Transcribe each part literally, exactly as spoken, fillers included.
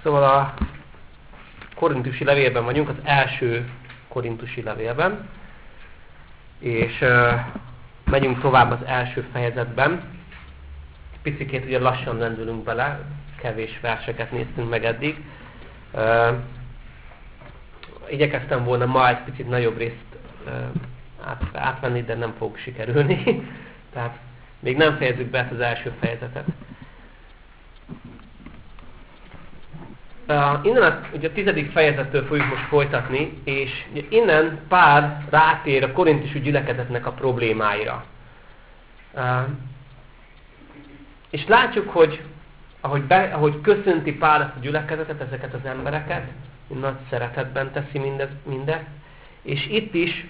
Szóval a korintusi levélben vagyunk, az első korintusi levélben, és uh, megyünk tovább az első fejezetben. Picikét ugye lassan lendülünk bele, kevés verseket néztünk meg eddig. Uh, igyekeztem volna ma egy picit nagyobb részt uh, át, átvenni, de nem fog sikerülni. Tehát még nem fejezzük be ezt az első fejezetet. Uh, innen a, ugye a tizedik fejezettől fogjuk most folytatni, és ugye innen Pál rátér a korintusi gyülekezetnek a problémáira. Uh, és látjuk, hogy ahogy, be, ahogy köszönti Pál ezt a gyülekezetet, ezeket az embereket, nagy szeretetben teszi mindez, mindezt, és itt is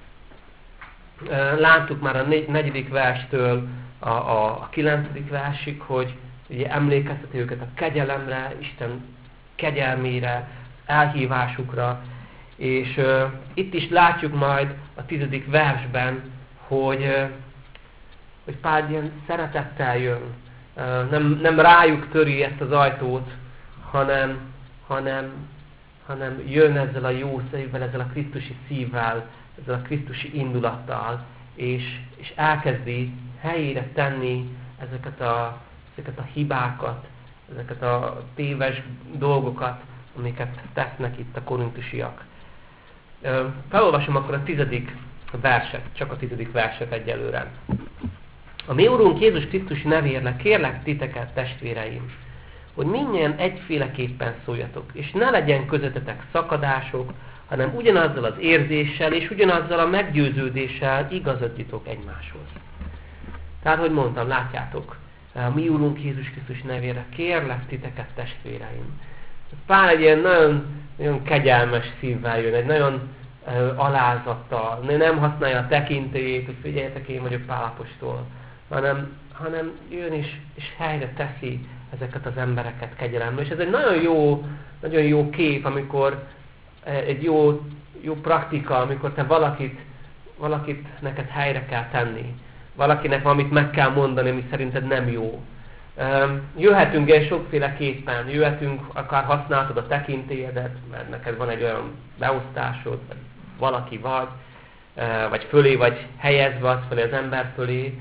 uh, láttuk már a négy, negyedik verstől a, a, a kilencedik versig, hogy ugye emlékezteti őket a kegyelemre, Isten kegyelmére, elhívásukra, és uh, itt is látjuk majd a tizedik versben, hogy, uh, hogy Pál ilyen szeretettel jön, uh, nem, nem rájuk töri ezt az ajtót, hanem, hanem, hanem jön ezzel a jó szívvel, ezzel a krisztusi szívvel, ezzel a krisztusi indulattal, és, és elkezdi helyére tenni ezeket a, ezeket a hibákat, ezeket a téves dolgokat, amiket tesznek itt a korintusiak. Felolvasom akkor a tizedik verset, csak a tizedik verset egyelőre. A mi Urunk Jézus Krisztus nevére kérlek titeket, testvéreim, hogy mindnyájan egyféleképpen szóljatok, és ne legyen közöttetek szakadások, hanem ugyanazzal az érzéssel és ugyanazzal a meggyőződéssel igazodjatok egymáshoz. Tehát, hogy mondtam, látjátok, a mi Úrunk Jézus Krisztus nevére kérlek titeket, testvéreim. Pál egy ilyen nagyon, nagyon kegyelmes szívvel jön, egy nagyon uh, alázattal, nem használja a tekintélyét, hogy figyeljetek, én vagyok Pál apostol, hanem, hanem jön is, és helyre teszi ezeket az embereket kegyelemre. És ez egy nagyon jó, nagyon jó kép, amikor egy jó, jó praktika, amikor te valakit, valakit neked helyre kell tenni. Valakinek valamit meg kell mondani, ami szerinted nem jó. Jöhetünk el sokféleképpen, jöhetünk, akár használtad a tekintélyedet, mert neked van egy olyan beosztásod, vagy valaki vagy, vagy fölé vagy helyezve az fölé az ember fölé.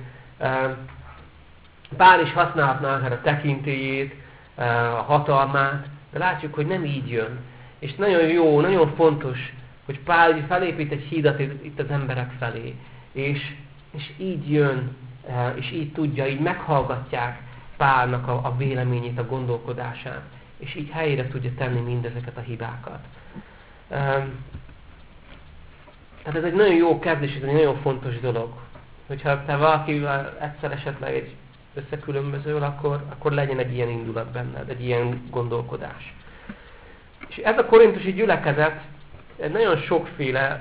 Pál is használhatná akár a tekintélyét, a hatalmát, de látjuk, hogy nem így jön. És nagyon jó, nagyon fontos, hogy Pál felépít egy hídat itt az emberek felé, és és így jön, és így tudja, így meghallgatják Pálnak a, a véleményét, a gondolkodását, és így helyére tudja tenni mindezeket a hibákat. Tehát ez egy nagyon jó kezdés, ez egy nagyon fontos dolog. Hogyha te valakivel egyszer esetleg egy összekülönbözöl, akkor, akkor legyen egy ilyen indulat benned, egy ilyen gondolkodás. És ez a korintusi gyülekezet egy nagyon sokféle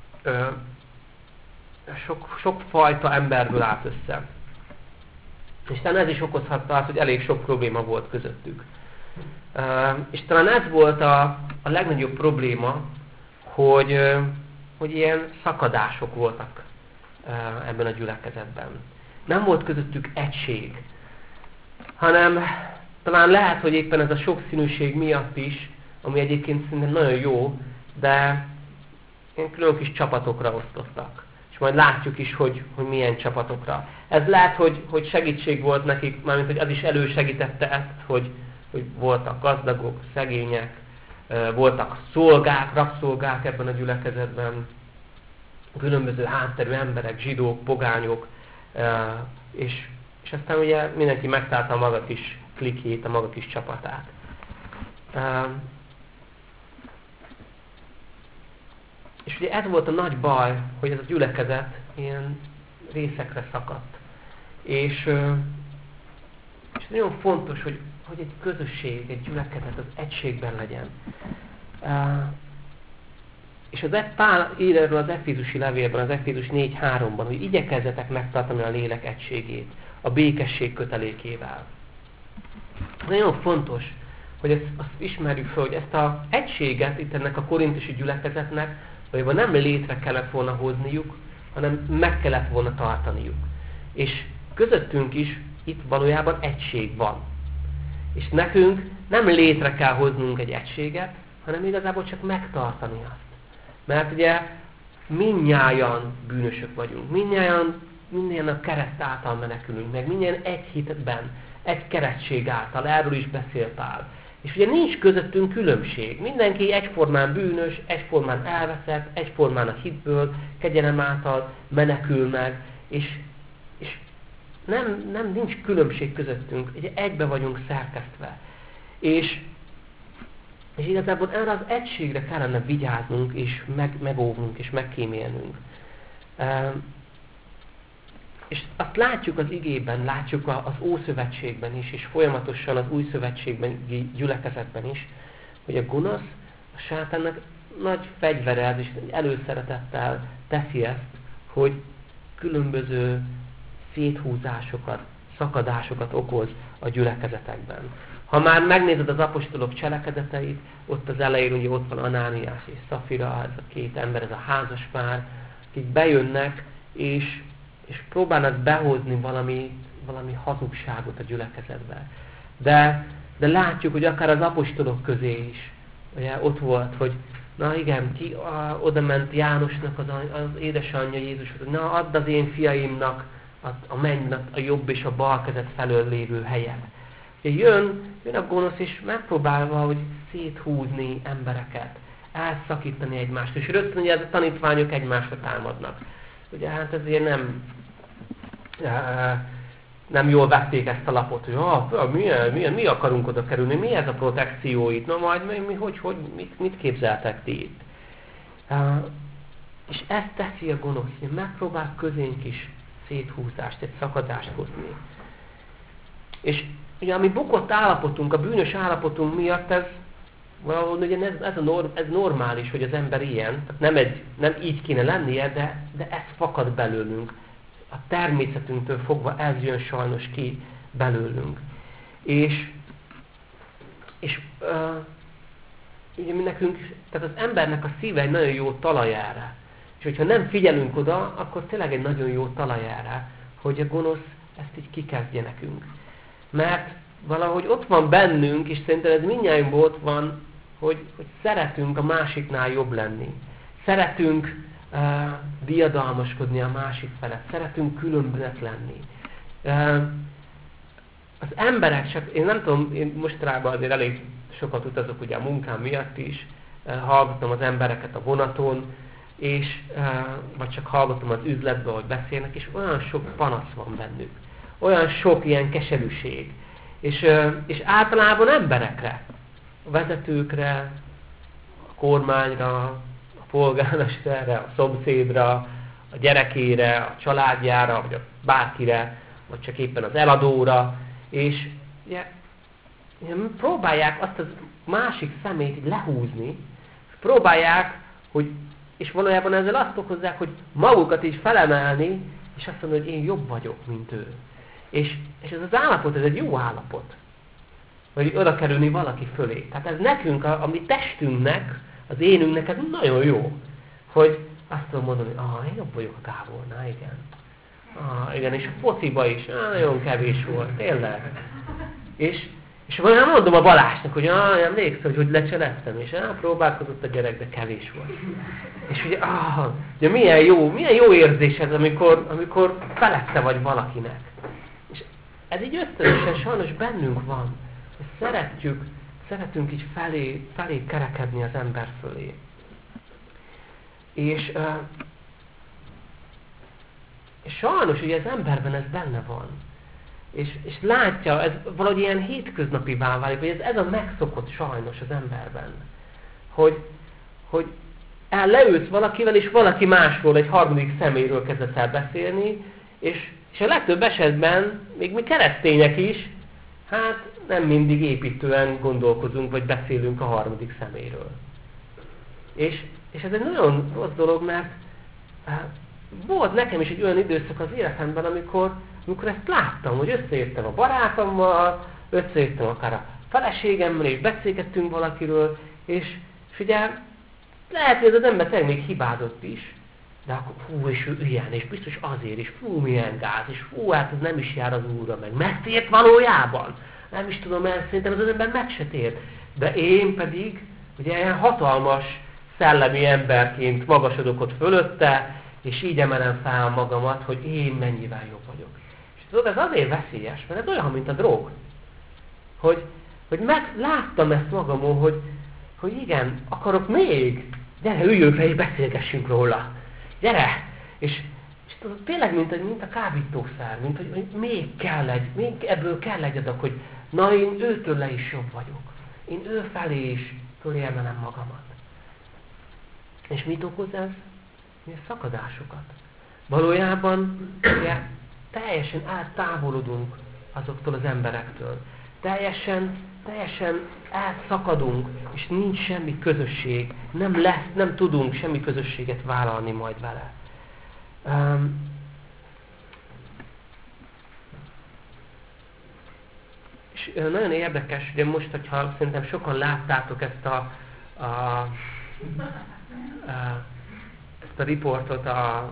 Sok, sok fajta emberből állt össze. És talán ez is okozhatta azt, hogy elég sok probléma volt közöttük. Uh, és talán ez volt a, a legnagyobb probléma, hogy, uh, hogy ilyen szakadások voltak uh, ebben a gyülekezetben. Nem volt közöttük egység, hanem talán lehet, hogy éppen ez a sokszínűség miatt is, ami egyébként szerintem nagyon jó, de ilyen külön kis csapatokra osztottak. És majd látjuk is, hogy, hogy milyen csapatokra. Ez lehet, hogy, hogy segítség volt nekik, mármint, hogy az is elősegítette ezt, hogy, hogy voltak gazdagok, szegények, voltak szolgák, rabszolgák ebben a gyülekezetben, különböző hátterű emberek, zsidók, pogányok, és, és aztán ugye mindenki megtalálta a maga kis klikjét, a maga kis csapatát. És ugye ez volt a nagy baj, hogy ez a gyülekezet ilyen részekre szakadt. És, és nagyon fontos, hogy, hogy egy közösség, egy gyülekezet az egységben legyen. És az Pál ír erről az Efézusi levélben, az Efézus négy háromban, hogy igyekezzetek megtartani a lélek egységét, a békesség kötelékével. Nagyon fontos, hogy ezt, azt ismerjük fel, hogy ezt az egységet itt ennek a korintusi gyülekezetnek valójában nem létre kellett volna hozniuk, hanem meg kellett volna tartaniuk. És közöttünk is itt valójában egység van. És nekünk nem létre kell hoznunk egy egységet, hanem igazából csak megtartani azt. Mert ugye mindnyájan bűnösök vagyunk, mindnyájan, mindnyájan a kereszt által menekülünk meg, mindnyájan egy hitben, egy keresztség által, erről is beszél Pál. És ugye nincs közöttünk különbség. Mindenki egyformán bűnös, egyformán elveszett, egyformán a hitből, kegyelem által menekül meg, és, és nem, nem nincs különbség közöttünk, ugye egybe vagyunk szerkesztve. És, és igazából erre az egységre kellene vigyáznunk, és meg, megóvnunk, és megkímélnünk. És azt látjuk az igében, látjuk az Ószövetségben is, és folyamatosan az Új Szövetségben, gyülekezetben is, hogy a gonosz, a sátánnak nagy fegyverrel és előszeretettel teszi ezt, hogy különböző széthúzásokat, szakadásokat okoz a gyülekezetekben. Ha már megnézed az apostolok cselekedeteit, ott az elején ugye ott van Anániás és Szafira, ez a két ember, ez a házas pár, akik bejönnek, és és próbálnak behozni valami, valami hazugságot a gyülekezetbe. De, de látjuk, hogy akár az apostolok közé is, ugye ott volt, hogy na igen, ki a, oda ment Jánosnak az, az édesanyja Jézus, hogy na add az én fiaimnak a, a mennynek a jobb és a bal kezet felől lévő helyet. Ugye jön, jön a gonosz, és megpróbálva, hogy széthúzni embereket, elszakítani egymást, és rögtön ugye a tanítványok egymásra támadnak. Ugye hát ezért nem, nem jól vették ezt a lapot, hogy ah, milyen, milyen, mi akarunk oda kerülni, mi ez a protekció itt, na majd mi, hogy, hogy, mit, mit képzeltek ti itt. És ezt teszi a gonosz, hogy megpróbál közénk is széthúzást, egy szakadást hozni. És ugye a mi bukott állapotunk, a bűnös állapotunk miatt ez valahogy ugye ez, ez, a norm, ez normális, hogy az ember ilyen, tehát nem, egy, nem így kéne lennie, de, de ez fakad belőlünk. A természetünktől fogva ez jön sajnos ki belőlünk. És, és uh, ugye mi nekünk, tehát az embernek a szíve egy nagyon jó talaj erre. És hogyha nem figyelünk oda, akkor tényleg egy nagyon jó talaj erre, hogy a gonosz ezt így kikezdje nekünk. Mert valahogy ott van bennünk, és szerintem ez mindnyájunkban ott van, hogy, hogy szeretünk a másiknál jobb lenni. Szeretünk uh, diadalmaskodni a másik felett. Szeretünk különbözet lenni. Uh, az emberek, csak én nem tudom, én mostanában azért elég sokat utazok ugye a munkám miatt is, uh, hallgatom az embereket a vonaton, és, uh, vagy csak hallgatom az üzletben, hogy beszélnek, és olyan sok panasz van bennük. Olyan sok ilyen keserűség. És, és általában emberekre, a vezetőkre, a kormányra, a polgármesterre, a szomszédra, a gyerekére, a családjára, vagy a bárkire, vagy csak éppen az eladóra, és ugye, ugye, próbálják azt a másik szemét így lehúzni, próbálják, hogy, és valójában ezzel azt okozzák, hogy magukat is felemelni, és azt mondani, hogy én jobb vagyok, mint ő. És, és ez az állapot, ez egy jó állapot. Hogy oda kerülni valaki fölé. Tehát ez nekünk, a, a mi testünknek, az énünknek ez nagyon jó. Hogy azt tudom mondani, hogy ah, én jobb vagyok a Gábornál, igen. Ah, igen, és a fociba is, ah, nagyon kevés volt, tényleg. És, és akkor nem mondom a Balázsnak, hogy ah, emlékszel, hogy hogy lecseleztem, és ah, próbálkozott a gyerek, de kevés volt. És ugye, ah, ugye milyen jó, milyen jó érzés ez, amikor, amikor felette vagy valakinek. Ez így ösztönösen sajnos bennünk van, hogy szeretjük, szeretünk így felé, felé kerekedni az ember fölé. És, uh, és sajnos ugye az emberben ez benne van. És, és látja, ez valahogy ilyen hétköznapivá válik, hogy ez, ez a megszokott sajnos az emberben. Hogy, hogy el leülsz valakivel, és valaki másról, egy harmadik személyről kezdesz el beszélni, és És a legtöbb esetben, még mi keresztények is, hát nem mindig építően gondolkozunk, vagy beszélünk a harmadik személyről. És, és ez egy nagyon rossz dolog, mert volt nekem is egy olyan időszak az életemben, amikor, amikor ezt láttam, hogy összeértem a barátommal, összeértem akár a feleségemmel, és beszélgettünk valakiről, és, és ugye lehet, hogy ez az ember tényleg még hibázott is, de akkor hú, és ő ilyen, és biztos azért is, fú, milyen gáz, és fú, hát ez nem is jár az Úrra meg. Megtért valójában? nem is tudom el, szerintem az ember meg se tér. De én pedig, ugye ilyen hatalmas szellemi emberként magasodok ott fölötte, és így emelem fel magamat, hogy én mennyivel jobb vagyok. És tudod, ez azért veszélyes, mert ez olyan, mint a drog. Hogy, hogy meg, láttam ezt magamon, hogy, hogy igen, akarok még, gyere, üljünk le és beszélgessünk róla. Gyere! És, és tudod, tényleg, mint, mint a kábítószer, mint hogy, hogy még kell egy, még ebből kell egy adag, hogy na én őtől le is jobb vagyok. Én ő felé is fölérmelem magamat. És mit okoz ez? Milyen szakadásokat. Valójában ugye, teljesen eltávolodunk azoktól az emberektől. Teljesen, teljesen elszakadunk, és nincs semmi közösség. Nem lesz, nem tudunk semmi közösséget vállalni majd vele. Um, és nagyon érdekes, ugye most, hogyha szerintem sokan láttátok ezt a, a, a ezt a riportot a...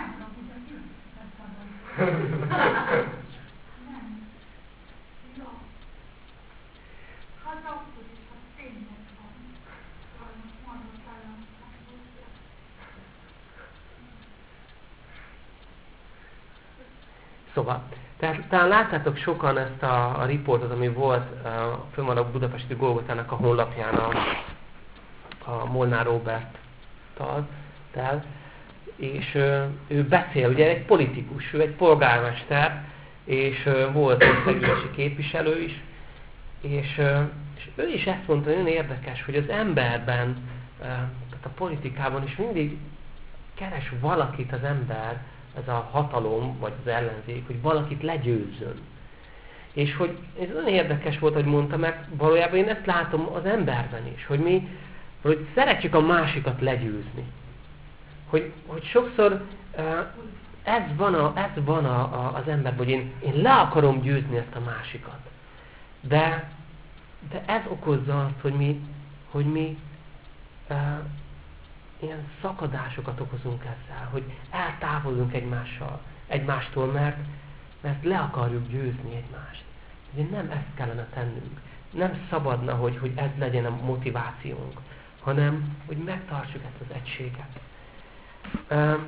Szóval, tehát talán láttátok sokan ezt a, a riportot, ami volt uh, fönn van a budapesti Golgotának a honlapján a, a Molnár Róberttal, és uh, ő beszél, ugye egy politikus, ő egy polgármester, és uh, volt országgyűlési képviselő is, és, uh, és ő is ezt mondta, nagyon érdekes, hogy az emberben, uh, tehát a politikában is mindig keres valakit az ember, ez a hatalom, vagy az ellenzék, hogy valakit legyőzzön. És hogy ez nagyon érdekes volt, hogy mondta meg, valójában én ezt látom az emberben is, hogy mi hogy szeretjük a másikat legyőzni. Hogy, hogy sokszor uh, ez van, a, ez van a, a, az emberben, hogy én, én le akarom győzni ezt a másikat. De, de ez okozza azt, hogy mi, hogy mi uh, ilyen szakadásokat okozunk ezzel, hogy eltávolodunk egymással, egymástól, mert, mert le akarjuk győzni egymást. Ugye nem ezt kellene tennünk. Nem szabadna, hogy, hogy ez legyen a motivációnk, hanem hogy megtartsuk ezt az egységet. Um,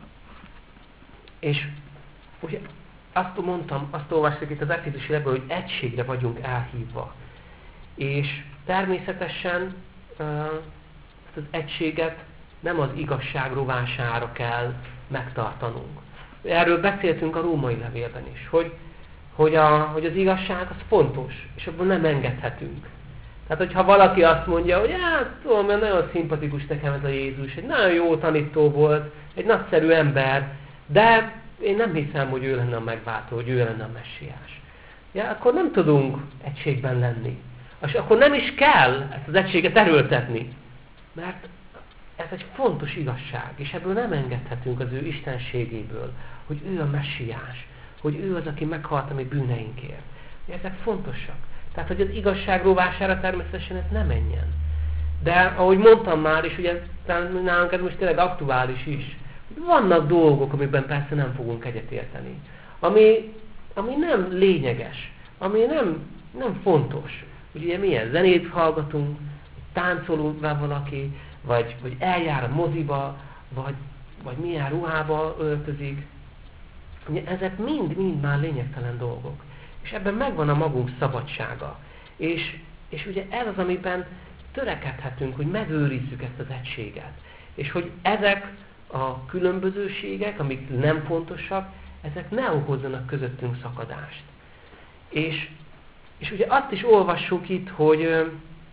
és ugye azt mondtam, azt olvastuk itt az Efézusi levelből, hogy egységre vagyunk elhívva. És természetesen uh, ezt az egységet nem az igazság rovására kell megtartanunk. Erről beszéltünk a római levélben is, hogy, hogy, a, hogy az igazság az fontos, és abban nem engedhetünk. Tehát, hogyha valaki azt mondja, hogy hát, tudom, nagyon szimpatikus nekem ez a Jézus, egy nagyon jó tanító volt, egy nagyszerű ember, de én nem hiszem, hogy ő lenne a megváltó, hogy ő lenne a messiás. Ja, akkor nem tudunk egységben lenni. És akkor nem is kell ezt az egységet erőltetni, mert ez egy fontos igazság, és ebből nem engedhetünk az ő istenségéből, hogy ő a messiás, hogy ő az, aki meghalt a mi bűneinkért. Ezek fontosak. Tehát, hogy az igazság rovására természetesen ez nem menjen. De, ahogy mondtam már, és ugye nálunk ez most tényleg aktuális is, vannak dolgok, amiben persze nem fogunk egyetérteni. Ami, ami nem lényeges, ami nem, nem fontos. Ugye milyen zenét hallgatunk, táncolunk vele valaki, vagy, vagy eljár a moziba, vagy, vagy milyen ruhába öltözik. Ugye ezek mind-mind már lényegtelen dolgok. És ebben megvan a magunk szabadsága. És, és ugye ez az, amiben törekedhetünk, hogy megőrizzük ezt az egységet. És hogy ezek a különbözőségek, amik nem fontosak, ezek ne okozzanak közöttünk szakadást. És, és ugye azt is olvassuk itt, hogy,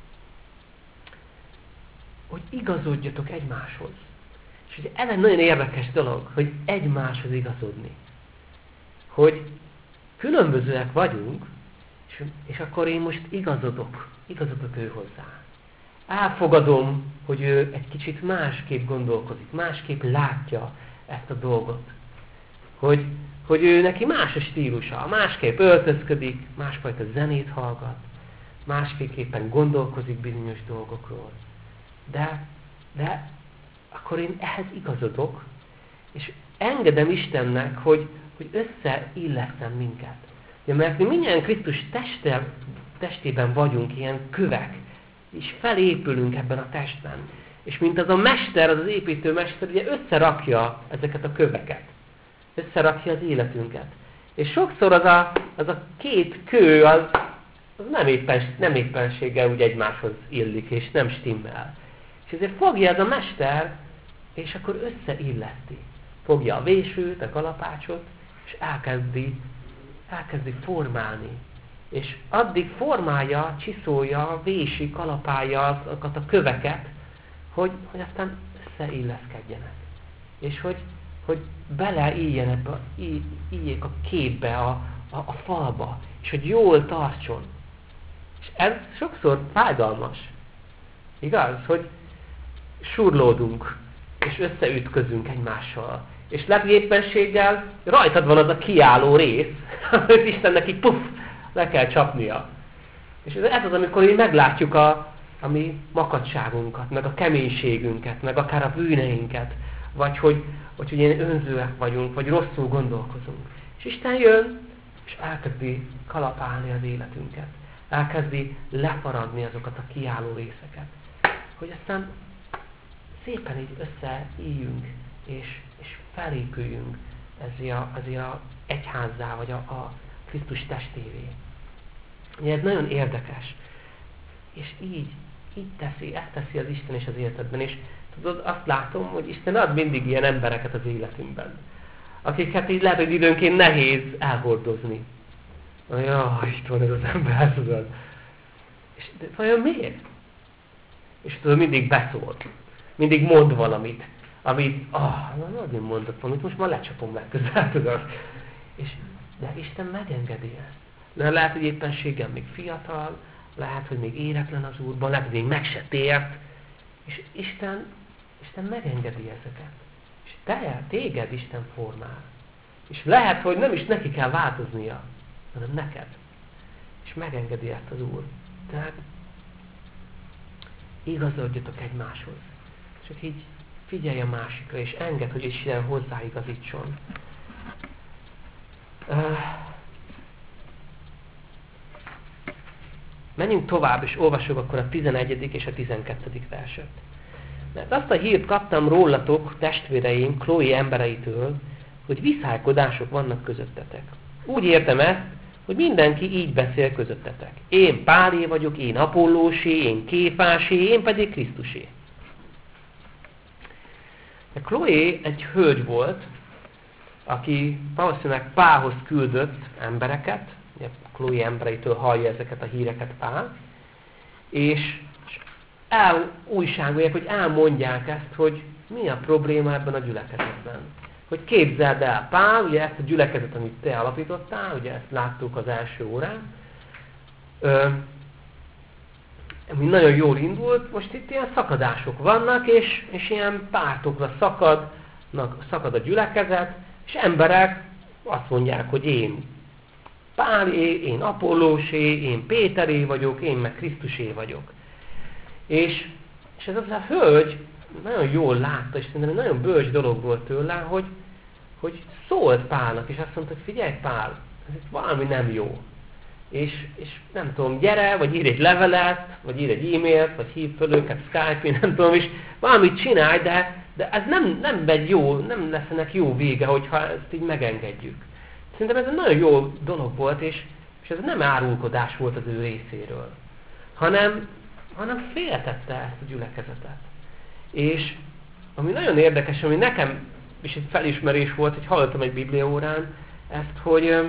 hogy igazodjatok egymáshoz. És ugye ez egy nagyon érdekes dolog, hogy egymáshoz igazodni. Hogy különbözőek vagyunk, és, és akkor én most igazodok, igazodok ő hozzá. Elfogadom, hogy ő egy kicsit másképp gondolkozik, másképp látja ezt a dolgot. Hogy, hogy ő neki más a stílusa, másképp öltözködik, másfajta zenét hallgat, másképpen gondolkozik bizonyos dolgokról. De, de akkor én ehhez igazodok, és engedem Istennek, hogy, hogy összeillesztem minket. Ja, mert mi mindjárt Krisztus teste, testében vagyunk ilyen kövek, és felépülünk ebben a testben. És mint az a mester, az az építőmester, ugye összerakja ezeket a köveket. Összerakja az életünket. És sokszor az a, az a két kő, az, az nem, éppen, nem éppenséggel úgy egymáshoz illik, és nem stimmel. És ezért fogja ez a mester, és akkor összeilleszti. Fogja a vésőt, a kalapácsot, és elkezdi, elkezdi formálni. És addig formálja, csiszolja, vési, kalapálja azokat a köveket, hogy, hogy aztán összeilleszkedjenek. És hogy, hogy beleíjjen ebbe, íjjék a képbe, a, a, a falba, és hogy jól tartson. És ez sokszor fájdalmas. Igaz? Hogy surlódunk, és összeütközünk egymással. És legéppenséggel rajtad van az a kiálló rész, amit Istennek így puff, le kell csapnia. És ez az, amikor így meglátjuk a, a mi makadságunkat, meg a keménységünket, meg akár a bűneinket, vagy hogy, hogy, hogy ilyen önzőek vagyunk, vagy rosszul gondolkozunk. És Isten jön, és elkezdi kalapálni az életünket. Elkezdi lefaragni azokat a kiálló részeket. Hogy aztán szépen így összeíjjünk, és, és felépüljünk ezért a, ezért a egyházzá, vagy a, a Krisztus testévé. Ugye ez nagyon érdekes. És így, így teszi, ezt teszi az Isten is az életedben. És tudod, azt látom, hogy Isten ad mindig ilyen embereket az életünkben. Akiket így lehet, hogy időnként nehéz elhordozni. Jaj, itt van ez az ember, tudod. És de vajon miért? És tudod, mindig beszól. Mindig mond valamit. Amit, ah, oh, nagyon mondott valamit, most már lecsapom meg közel, tudod. És, de Isten megengedi ezt. De lehet, hogy éppenséggel még fiatal, lehet, hogy még éretlen az Úrban, lehet, hogy még meg se tért. És Isten, Isten megengedi ezeket. És te, téged Isten formál. És lehet, hogy nem is neki kell változnia, hanem neked. És megengedi ezt az Úr. Tehát igazodjatok egymáshoz. Csak így figyelj a másikra, és engedd, hogy Isten hozzáigazítson. Uh, menjünk tovább, és olvasok akkor a tizenegyedik és a tizenkettedik verset. Mert azt a hírt kaptam rólatok, testvéreim, Chloe embereitől, hogy viszálykodások vannak közöttetek. Úgy értem ezt, hogy mindenki így beszél közöttetek. Én Pálé vagyok, én Apollósé, én Kéfásé, én pedig Krisztusé. De Chloe egy hölgy volt, aki valószínűleg Pálhoz küldött embereket, ugye Chloe embereitől hallja ezeket a híreket Pál, és elújságolják, hogy elmondják ezt, hogy mi a probléma ebben a gyülekezetben. Hogy képzeld el, Pál, ugye ezt a gyülekezet, amit te alapítottál, ugye ezt láttuk az első órán, ö, ami nagyon jól indult, most itt ilyen szakadások vannak, és, és ilyen pártokra szakadnak, szakad a gyülekezet, és emberek azt mondják, hogy én Pálé, én Apollósé, én Péteré vagyok, én meg Krisztusé vagyok. És, és ez az a hölgy nagyon jól látta, és szerintem nagyon bölcs dolog volt tőle, hogy, hogy szólt Pálnak, és azt mondta, hogy figyelj Pál, ez itt valami nem jó. És, és nem tudom, gyere, vagy írj egy levelet, vagy írj egy e-mailt, vagy hív föl őket Skype-n, nem tudom, és valamit csinálj, de, de ez nem, nem megy jó, nem lesz ennek jó vége, hogyha ezt így megengedjük. Szerintem ez egy nagyon jó dolog volt, és, és ez nem árulkodás volt az ő részéről, hanem, hanem féltette ezt a gyülekezetet. És ami nagyon érdekes, ami nekem is egy felismerés volt, hogy hallottam egy bibliaórán ezt, hogy,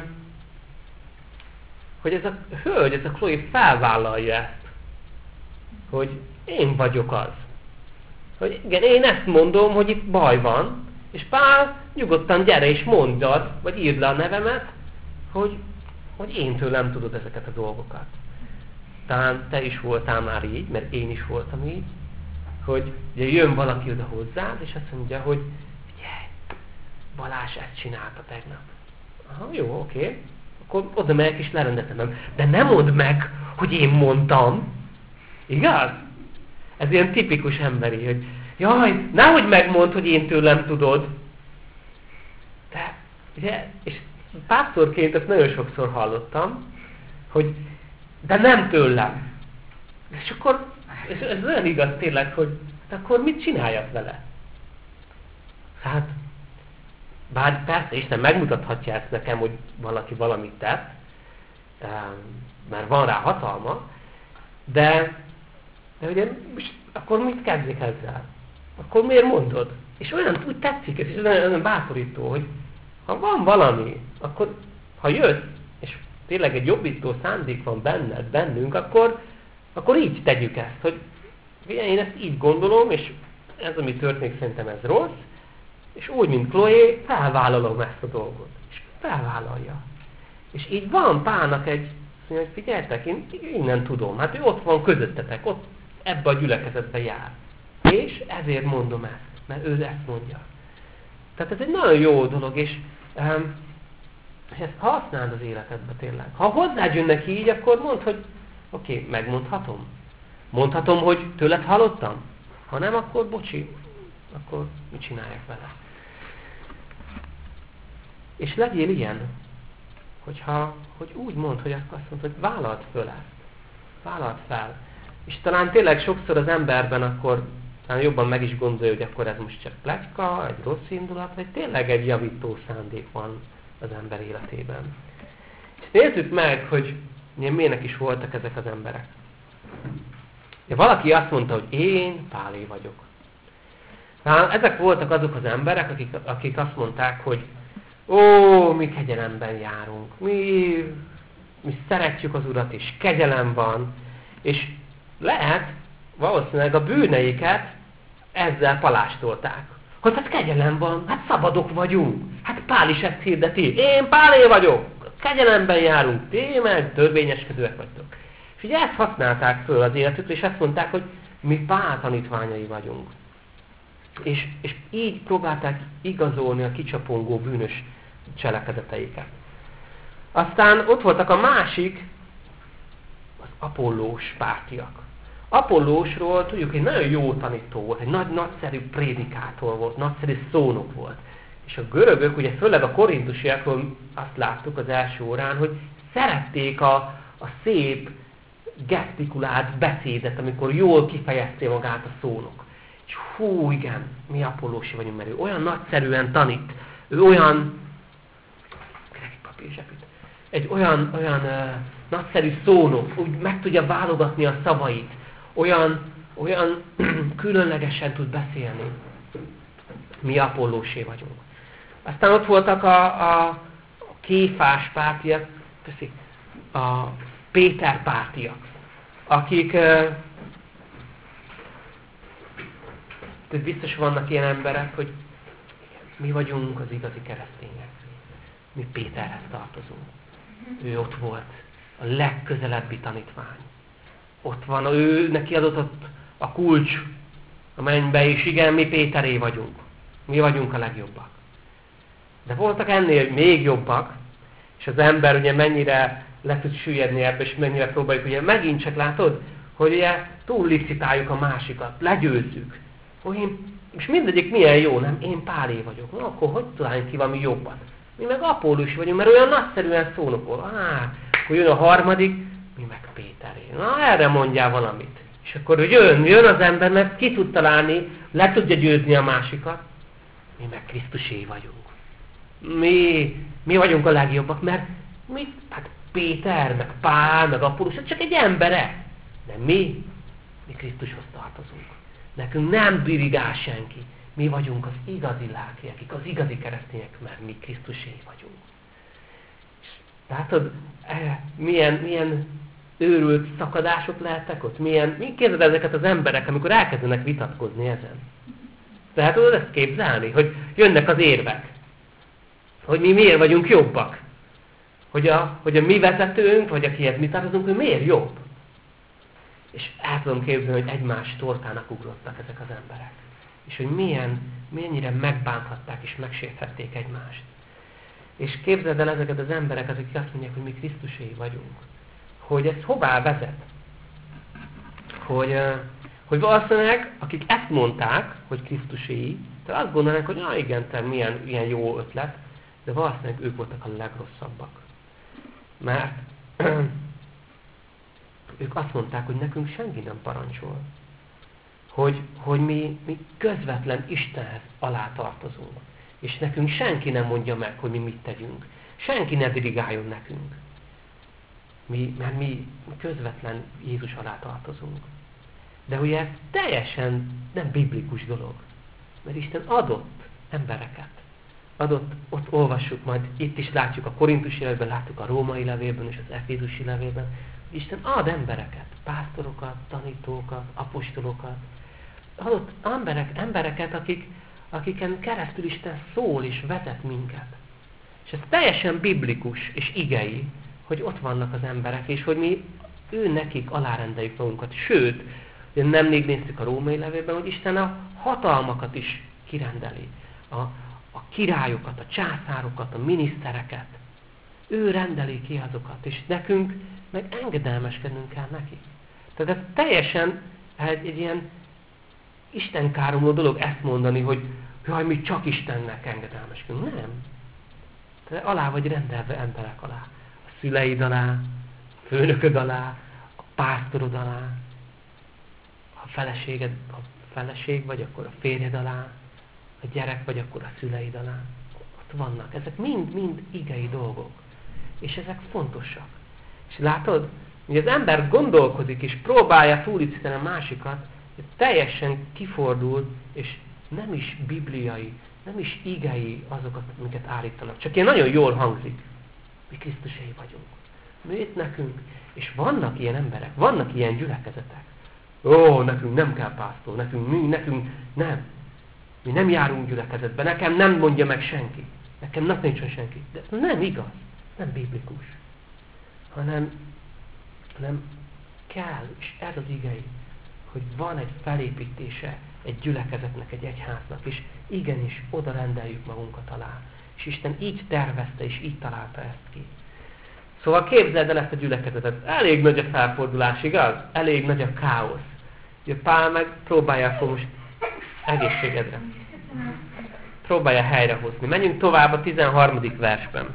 hogy ez a hölgy, ez a Chloe felvállalja ezt, hogy én vagyok az. Hogy igen, én ezt mondom, hogy itt baj van, és Pál, nyugodtan gyere és mondd, vagy írd le a nevemet, hogy, hogy én tőlem tudod ezeket a dolgokat. Talán te is voltál már így, mert én is voltam így, hogy ugye jön valaki oda hozzád, és azt mondja, hogy figyelj, Balázs ezt csinálta tegnap. Aha, jó, oké. Okay. Akkor oda megyek és lerendezem. De nem mondd meg, hogy én mondtam. Igaz? Ez ilyen tipikus emberi, hogy jaj, nehogy megmondd, hogy én tőlem tudod. De, ugye, és pásztorként ezt nagyon sokszor hallottam, hogy de nem tőlem. És akkor, és ez olyan igaz tényleg, hogy de akkor mit csináljak vele? Hát, bár persze Isten megmutathatja ezt nekem, hogy valaki valamit tett, mert van rá hatalma, de, de ugye, akkor mit kezdjek ezzel? Akkor miért mondod? És olyan úgy tetszik ez, és olyan, olyan bátorító, hogy ha van valami, akkor ha jössz, és tényleg egy jobbító szándék van benned, bennünk, akkor, akkor így tegyük ezt, hogy én ezt így gondolom, és ez, ami történik, szerintem ez rossz, és úgy, mint Chloe, felvállalom ezt a dolgot. És felvállalja. És így van Pálnak egy, mondja, hogy figyeljetek, én innen tudom, hát ő ott van közöttetek, ott ebbe a gyülekezetbe jár. És ezért mondom ezt, mert ő ezt mondja. Tehát ez egy nagyon jó dolog, és, um, és ezt használd az életedbe tényleg. Ha hozzád jönnek így, akkor mondd, hogy oké, okay, megmondhatom. Mondhatom, hogy tőled hallottam. Ha nem, akkor bocsi, akkor mit csináljak vele? És legyél ilyen, hogyha, hogy úgy mondd, hogy azt mondod, hogy vállald föl ezt. Vállald fel. És talán tényleg sokszor az emberben akkor talán jobban meg is gondolja, hogy akkor ez most csak pletyka, egy rossz indulat, vagy tényleg egy javító szándék van az ember életében. És nézzük meg, hogy milyenek is voltak ezek az emberek. Ja, valaki azt mondta, hogy én Pálé vagyok. Hát ezek voltak azok az emberek, akik, akik azt mondták, hogy ó, mi kegyelemben járunk, mi, mi szeretjük az Urat, és kegyelem van, és lehet, valószínűleg a bűneiket ezzel palástolták. Hogy hát kegyelem van, hát szabadok vagyunk, hát Pál is ezt hirdeti, én Pálé vagyok, kegyelemben járunk, ti meg törvényeskedőek vagytok. És ugye ezt használták föl az életükre, és ezt mondták, hogy mi Pál tanítványai vagyunk. És, és így próbálták igazolni a kicsapongó bűnös cselekedeteiket. Aztán ott voltak a másik, az apollós pártiak. Apollósról tudjuk, hogy nagyon jó tanító volt, egy nagy, nagyszerű prédikátor volt, nagyszerű szónok volt. És a görögök, ugye főleg a korintusiakról azt láttuk az első órán, hogy szerették a, a szép, gesztikulált beszédet, amikor jól kifejezte magát a szónok. És hú, igen, mi apollósi vagyunk, mert ő olyan nagyszerűen tanít, ő olyan, egy olyan, olyan uh, nagyszerű szónok, úgy meg tudja válogatni a szavait, olyan, olyan különlegesen tud beszélni. Mi apollósé vagyunk. Aztán ott voltak a, a Kéfás pártiak, a Péter pártiak, akik uh, biztos vannak ilyen emberek, hogy mi vagyunk az igazi keresztények. Mi Péterhez tartozunk. Ő ott volt, a legközelebbi tanítvány. Ott van, ő neki adott a kulcs a mennybe, és igen, mi Péteré vagyunk. Mi vagyunk a legjobbak. De voltak ennél még jobbak, és az ember ugye mennyire le tud süllyedni ebbe, és mennyire próbáljuk, ugye megint csak látod, hogy ugye túl licitáljuk a másikat, legyőzzük. Hogy én, és mindegyik milyen jó, nem? Én Pálé vagyok. Na akkor hogy találjunk ki valami jobbat? Mi meg Apollós vagyunk, mert olyan nagyszerűen szónokol. Á, akkor jön a harmadik, mi meg Péteré. Na erre mondjál valamit. És akkor jön, jön az ember, mert ki tud találni, le tudja győzni a másikat. Mi meg Krisztusé vagyunk. Mi, mi vagyunk a legjobbak, mert mi, hát Péter, meg Pál, meg Apollós, csak egy emberek. De mi, mi Krisztushoz tartozunk. Nekünk nem dirigál senki. Mi vagyunk az igazi lelkiek, az igazi keresztények, mert mi Krisztusé vagyunk. És látod, milyen, milyen őrült szakadások lehettek ott? Milyen, mi képzeld ezeket az emberek, amikor elkezdenek vitatkozni ezen? Tehát tudod ezt képzelni, hogy jönnek az érvek. Hogy mi miért vagyunk jobbak. Hogy a, hogy a mi vezetőnk, vagy akihez mi tartozunk, hogy miért jobb. És el tudom képzelni, hogy egymás torkának ugrottak ezek az emberek. És hogy milyen, mennyire megbánthatták és megsérthették egymást. És képzeld el ezeket az embereket, akik azt mondják, hogy mi Krisztusé vagyunk. Hogy ez hová vezet? Hogy, hogy valószínűleg, akik ezt mondták, hogy Krisztuséi, tehát azt gondolják, hogy na igen, te milyen, milyen jó ötlet, de valószínűleg ők voltak a legrosszabbak. Mert ők azt mondták, hogy nekünk senki nem parancsol. Hogy, hogy mi, mi közvetlen Istenhez alá tartozunk. És nekünk senki nem mondja meg, hogy mi mit tegyünk. Senki ne dirigáljon nekünk. Mi, mert mi közvetlen Jézus alá tartozunk. De ugye ez teljesen nem biblikus dolog. Mert Isten adott embereket. Adott, ott olvassuk, majd itt is látjuk a korintusi levélben, látjuk a római levélben és az efézusi levélben. Isten ad embereket, pásztorokat, tanítókat, apostolokat. Adott emberek, embereket, akik, akiken keresztül Isten szól és vezet minket. És ez teljesen biblikus és igei, hogy ott vannak az emberek, és hogy mi ő nekik alárendeljük magunkat. Sőt, nem még néztük a római levélben, hogy Isten a hatalmakat is kirendeli. A, a királyokat, a császárokat, a minisztereket. Ő rendeli ki azokat, és nekünk meg engedelmeskednünk kell neki. Tehát ez teljesen egy, egy ilyen istenkáromló dolog ezt mondani, hogy jaj, mi csak Istennek engedelmeskedünk. Nem. Tehát alá vagy rendelve emberek alá. A szüleid alá, a főnököd alá, a pásztorod alá, a feleséged, a feleség vagy, akkor a férjed alá, a gyerek vagy, akkor a szüleid alá. Ott vannak. Ezek mind-mind igei dolgok. És ezek fontosak. És látod, hogy az ember gondolkodik és próbálja túlítani a másikat, hogy teljesen kifordul, és nem is bibliai, nem is igei azokat, amiket állítanak. Csak ilyen nagyon jól hangzik. Mi Krisztusai vagyunk. Mi itt nekünk? És vannak ilyen emberek, vannak ilyen gyülekezetek. Ó, nekünk nem kell pásztor, nekünk mi, nekünk nem. Mi nem járunk gyülekezetbe, nekem nem mondja meg senki. Nekem nem nincsen senki. De ez nem igaz, nem biblikus. Hanem, hanem kell, és ez az igei, hogy van egy felépítése egy gyülekezetnek, egy egyháznak, és igenis oda rendeljük magunkat alá. És Isten így tervezte, és így találta ezt ki. Szóval képzeld el ezt a gyülekezetet. Elég nagy a felfordulás, igaz? Elég nagy a káosz. Ugye Pál meg próbálja akkor most egészségedre. Próbálja helyrehozni. Menjünk tovább a tizenharmadik versben.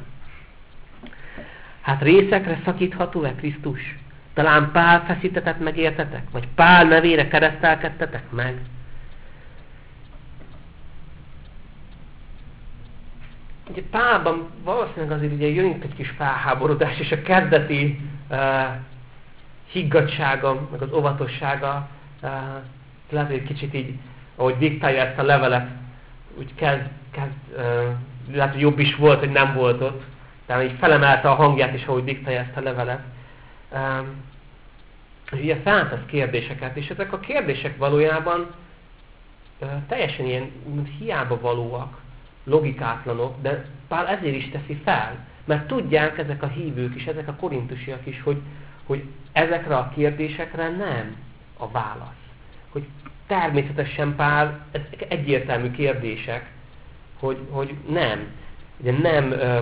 Hát részekre szakítható-e Krisztus? Talán Pál feszítetett meg értetek? Vagy Pál nevére keresztelkedtetek meg? Ugye Pálban valószínűleg azért ugye jön egy kis felháborodás, és a kezdeti uh, higgadtsága, meg az óvatossága uh, lehet, hogy kicsit így, ahogy diktálja ezt a levelet, úgy kezd, kezd uh, lehet, hogy jobb is volt, hogy nem volt ott, tehát így felemelte a hangját is, ahogy diktálja ezt a levelet. Um, és ugye feltesz kérdéseket, és ezek a kérdések valójában uh, teljesen ilyen hiába valóak, logikátlanok, de Pál ezért is teszi fel, mert tudják ezek a hívők is, ezek a korintusiak is, hogy, hogy ezekre a kérdésekre nem a válasz. Hogy természetesen Pál, ezek egyértelmű kérdések, hogy, hogy nem, ugye nem, ö,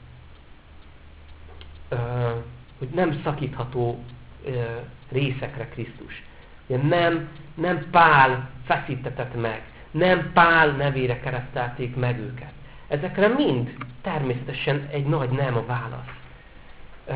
ö, hogy nem szakítható ö, részekre Krisztus. Ugye nem, nem Pál feszítetett meg, nem Pál nevére keresztelték meg őket. Ezekre mind természetesen egy nagy nem a válasz. Uh,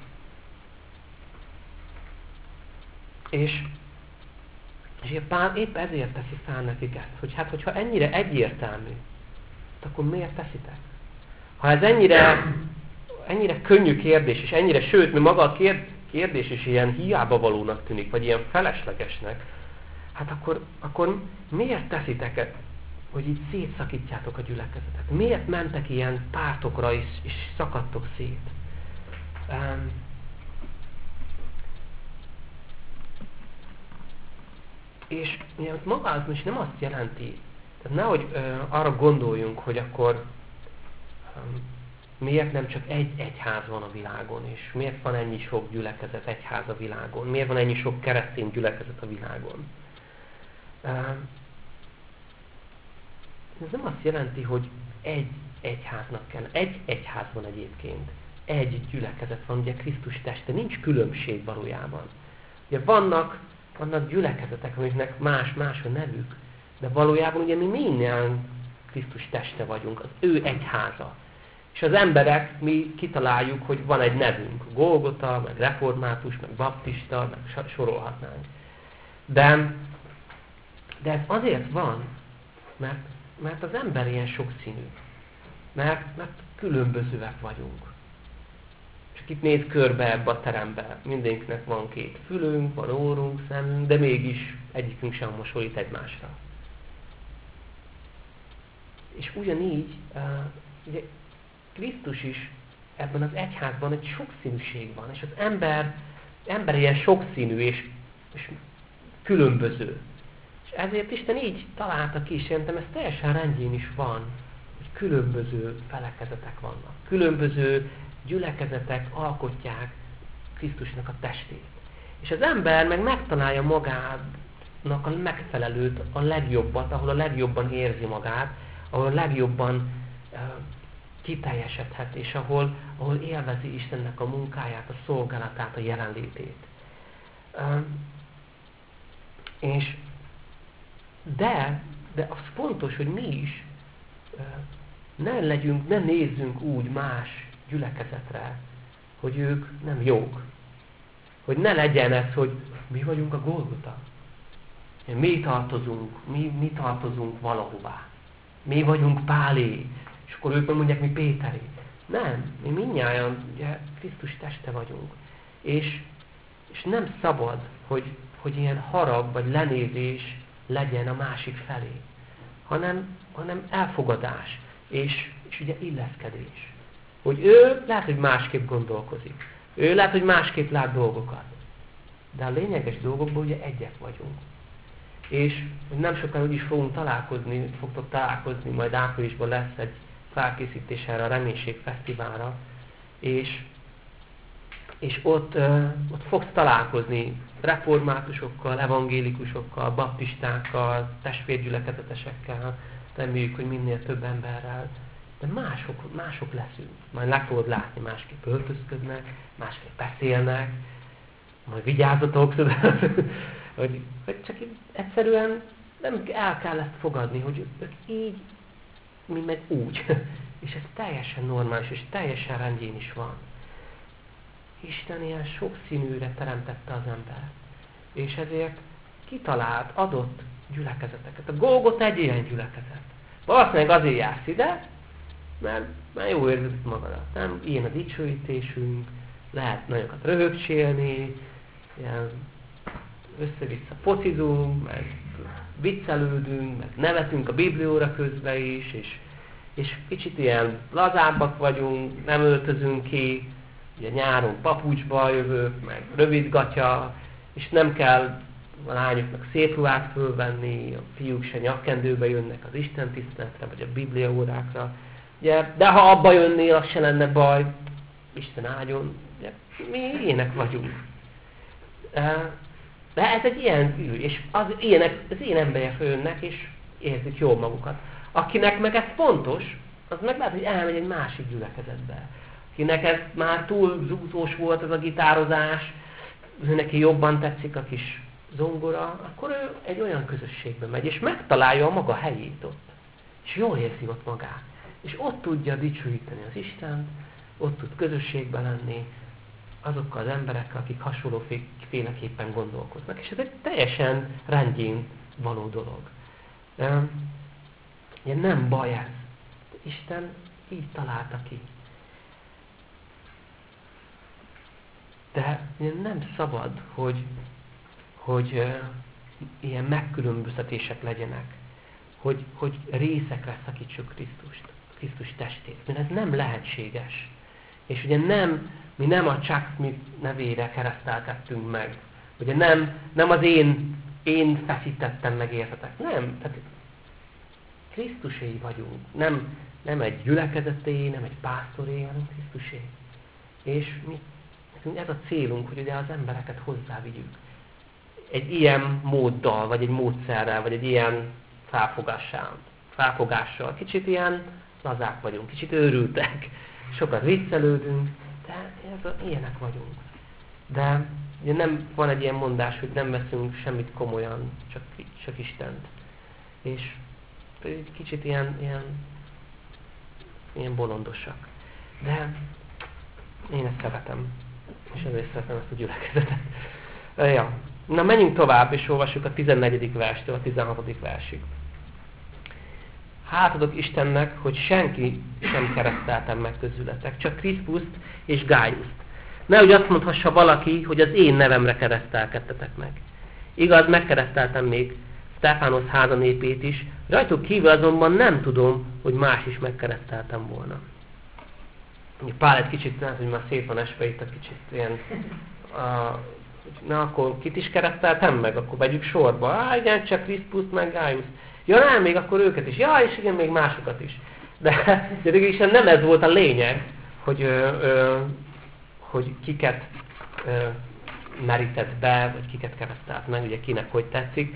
és, és Pál épp ezért teszi fel nekik ezt, hogy hát, hogyha ennyire egyértelmű, akkor miért teszitek? Ha ez ennyire, ennyire könnyű kérdés, és ennyire, sőt, mi maga a kérdés is ilyen hiába valónak tűnik, vagy ilyen feleslegesnek, hát akkor, akkor miért teszitek, hogy így szétszakítjátok a gyülekezetet? Miért mentek ilyen pártokra és, és szakadtok szét? Um, és ugye, maga az is nem azt jelenti, tehát nehogy uh, arra gondoljunk, hogy akkor um, miért nem csak egy egyház van a világon, és miért van ennyi sok gyülekezet, egyház a világon, miért van ennyi sok keresztény gyülekezet a világon. Ez nem azt jelenti, hogy egy egyháznak kell. Egy egyház van egyébként. Egy gyülekezet van, ugye Krisztus teste. Nincs különbség valójában. Ugye vannak, vannak gyülekezetek, amiknek más-más a nevük, de valójában ugye mi minden Krisztus teste vagyunk, az ő egyháza. És az emberek, mi kitaláljuk, hogy van egy nevünk. Golgota, meg református, meg baptista, meg sorolhatnánk. De, de ez azért van, mert, mert az ember ilyen sokszínű. Mert, mert különbözőek vagyunk. Csak itt néz körbe ebbe a terembe. Mindenkinek van két fülünk, van órunk, szemünk, de mégis egyikünk sem hasonlít egymásra. És ugyanígy, uh, ugye Krisztus is ebben az egyházban egy sokszínűség van, és az ember, ember ilyen sokszínű és, és különböző. És ezért Isten így találta ki, és szerintem ez teljesen rendjén is van, hogy különböző felekezetek vannak. Különböző gyülekezetek alkotják Krisztusnak a testét. És az ember meg megtalálja magának a megfelelőt, a legjobbat, ahol a legjobban érzi magát, ahol a legjobban uh, kiteljesedhet, és ahol, ahol élvezi Istennek a munkáját, a szolgálatát, a jelenlétét. Uh, és de, de az fontos, hogy mi is uh, ne legyünk, ne nézzünk úgy más gyülekezetre, hogy ők nem jók. Hogy ne legyen ez, hogy mi vagyunk a Golgota. Mi tartozunk, mi, mi tartozunk valahová. Mi vagyunk Pálé, és akkor ők mondják, mi Péteré. Nem, mi mindnyájan ugye Krisztus teste vagyunk. És, és nem szabad, hogy, hogy ilyen harag vagy lenézés legyen a másik felé, hanem, hanem elfogadás, és, és ugye illeszkedés. Hogy ő lehet, hogy másképp gondolkozik. Ő lehet, hogy másképp lát dolgokat. De a lényeges dolgokban ugye egyek vagyunk. És nem sokan úgy is fogunk találkozni, fogtok találkozni, majd áprilisban lesz egy felkészítés erre a Reménység Fesztiválra, és, és ott, uh, ott fogsz találkozni reformátusokkal, evangélikusokkal, baptistákkal, testvérgyülekezetesekkel, reméljük, hogy minél több emberrel, de mások, mások leszünk. Majd le fogod látni, másképp öltözködnek, másképp beszélnek, majd vigyázzatok, hogy, hogy csak egyszerűen nem el kell ezt fogadni, hogy ők így, mi meg úgy. És ez teljesen normális, és teljesen rendjén is van. Isten ilyen sokszínűre teremtette az embert. És ezért kitalált, adott gyülekezeteket. A Golgota egy ilyen gyülekezet. Valószínűleg azért jársz ide, mert, mert jó érzed itt magadat. Nem? Ilyen a dicsőítésünk, lehet nagyokat röhögcsélni, ilyen össze-vissza focizunk, meg viccelődünk, meg nevetünk a biblióra közben is, és, és kicsit ilyen lazábbak vagyunk, nem öltözünk ki, ugye nyáron papucsba jövök, meg rövid gatya, és nem kell a lányoknak szép ruhát fölvenni, a fiúk se nyakkendőbe jönnek az Isten tiszteletre, vagy a Biblia órákra. Ugye, de ha abba jönnél, az se lenne baj, Isten áldjon, ugye, mi ilyenek vagyunk. De ez egy ilyen ű, és az ilyenek, az ilyen emberek följönnek, és érzik jól magukat. Akinek meg ez fontos, az meg lehet, hogy elmegy egy másik gyülekezetbe. Akinek ez már túl zúzós volt ez a gitározás, ő neki jobban tetszik a kis zongora, akkor ő egy olyan közösségbe megy, és megtalálja a maga helyét ott. És jól érzi ott magát. És ott tudja dicsőíteni az Istent, ott tud közösségben lenni azokkal az emberekkel, akik hasonlóféleképpen gondolkoznak. És ez egy teljesen rendjén való dolog. Ugye nem baj ez. Isten így találta ki. De nem szabad, hogy, hogy uh, ilyen megkülönböztetések legyenek, hogy, hogy részekre szakítsuk Krisztust, Krisztus testét, mert ez nem lehetséges. És ugye nem, mi nem a Chuck Smith nevére keresztelkedtünk meg, ugye nem, nem az én, én feszítettem meg, értetek, nem, tehát Krisztuséi vagyunk, nem, nem egy gyülekezeté, nem egy pásztoré, hanem Krisztusé. És mi ez a célunk, hogy ugye az embereket hozzávigyük. Egy ilyen móddal, vagy egy módszerrel, vagy egy ilyen felfogással. felfogással. Kicsit ilyen lazák vagyunk, kicsit őrültek. Sokat viccelődünk, de ez, ilyenek vagyunk. De ugye nem van egy ilyen mondás, hogy nem veszünk semmit komolyan, csak, csak Istent. És kicsit ilyen, ilyen, ilyen bolondosak. De én ezt szeretem. És ezért szeretem ezt a gyülekezetet. Ja. Na, menjünk tovább, és olvassuk a tizennegyedik verstől a tizenhatodik versig. Hátadok Istennek, hogy senki sem kereszteltem meg közületek, csak Kriszpuszt és Gájuszt. Nehogy azt mondhassa valaki, hogy az én nevemre keresztelkedtetek meg. Igaz, megkereszteltem még Sztefánosz háza népét is, rajtuk kívül azonban nem tudom, hogy más is megkereszteltem volna. Pál egy kicsit, hát, hogy már szép van esve itt, a kicsit ilyen... A, na, akkor kit is kereszteltem meg? Akkor vegyük sorba. Á, igen, csak Kriszpuszt meg Gájuszt. Ja, nem, még akkor őket is. Ja, és igen, még másokat is. De, de végülis nem ez volt a lényeg, hogy, ö, ö, hogy kiket ö, merített be, vagy kiket keresztelt meg, ugye kinek hogy tetszik.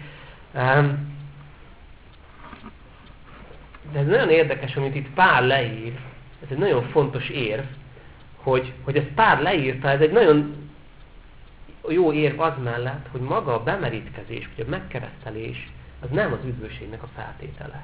De ez nagyon érdekes, amit itt Pál leír, ez egy nagyon fontos érv, hogy, hogy ezt Pál leírta, ez egy nagyon jó érv az mellett, hogy maga a bemerítkezés, vagy a megkeresztelés, az nem az üdvösségnek a feltétele.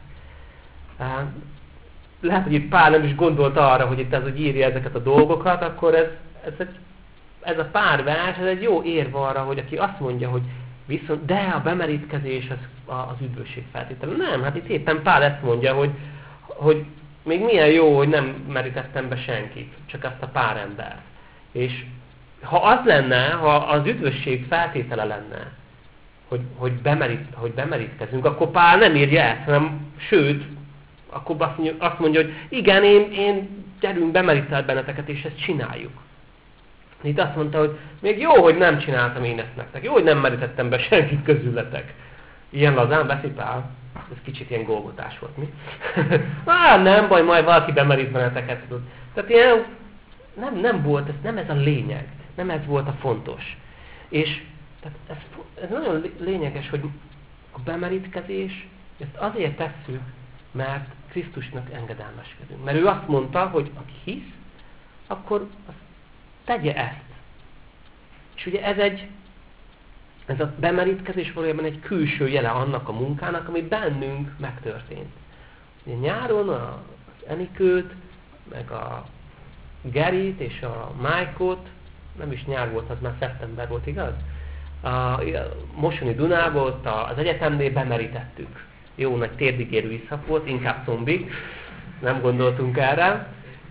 Lehet, hogy itt Pál nem is gondolta arra, hogy itt ez, hogy írja ezeket a dolgokat, akkor ez, ez, egy, ez a pár vers, ez egy jó érv arra, hogy aki azt mondja, hogy viszont, de a bemerítkezés az, az üdvösség feltétele. Nem, hát itt éppen Pál ezt mondja, hogy, hogy még milyen jó, hogy nem merítettem be senkit, csak azt a pár embert. És ha az lenne, ha az üdvösség feltétele lenne, hogy, hogy, bemerít, hogy bemerítkezünk, akkor Pál nem írja ezt, hanem sőt, akkor azt mondja, azt mondja hogy igen, én, én gyerünk, bemerítel benneteket, és ezt csináljuk. Itt azt mondta, hogy még jó, hogy nem csináltam én ezt nektek, jó, hogy nem merítettem be senkit közületek. Ilyen lazán veszi Pál. Ez kicsit ilyen golgotás volt, mi? Á, nem baj, majd valaki bemerít benneteket. Tehát ilyen, nem, nem volt, ez, nem ez a lényeg, nem ez volt a fontos. És tehát ez, ez nagyon lényeges, hogy a bemerítkezés, ezt azért tesszük, mert Krisztusnak engedelmeskedünk. Mert ő azt mondta, hogy aki hisz, akkor tegye ezt. És ugye ez egy, ez a bemerítkezés valójában egy külső jele annak a munkának, ami bennünk megtörtént. Ugye nyáron az Enikőt, meg a Gerit és a Májkot, nem is nyár volt, az már szeptember volt, igaz? A Mosoni Dunában ott az egyetemnél bemerítettük. Jó nagy térdigérő iszap volt, inkább combig, nem gondoltunk erre.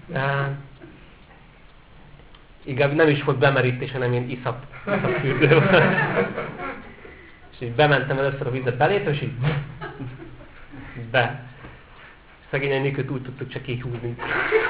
Igaz, nem is volt bemerítés, hanem ilyen iszap, iszap fürdő volt. És így bementem először a vizet belépve, és így be. Szegény Enikőt úgy tudtuk csak így húzni.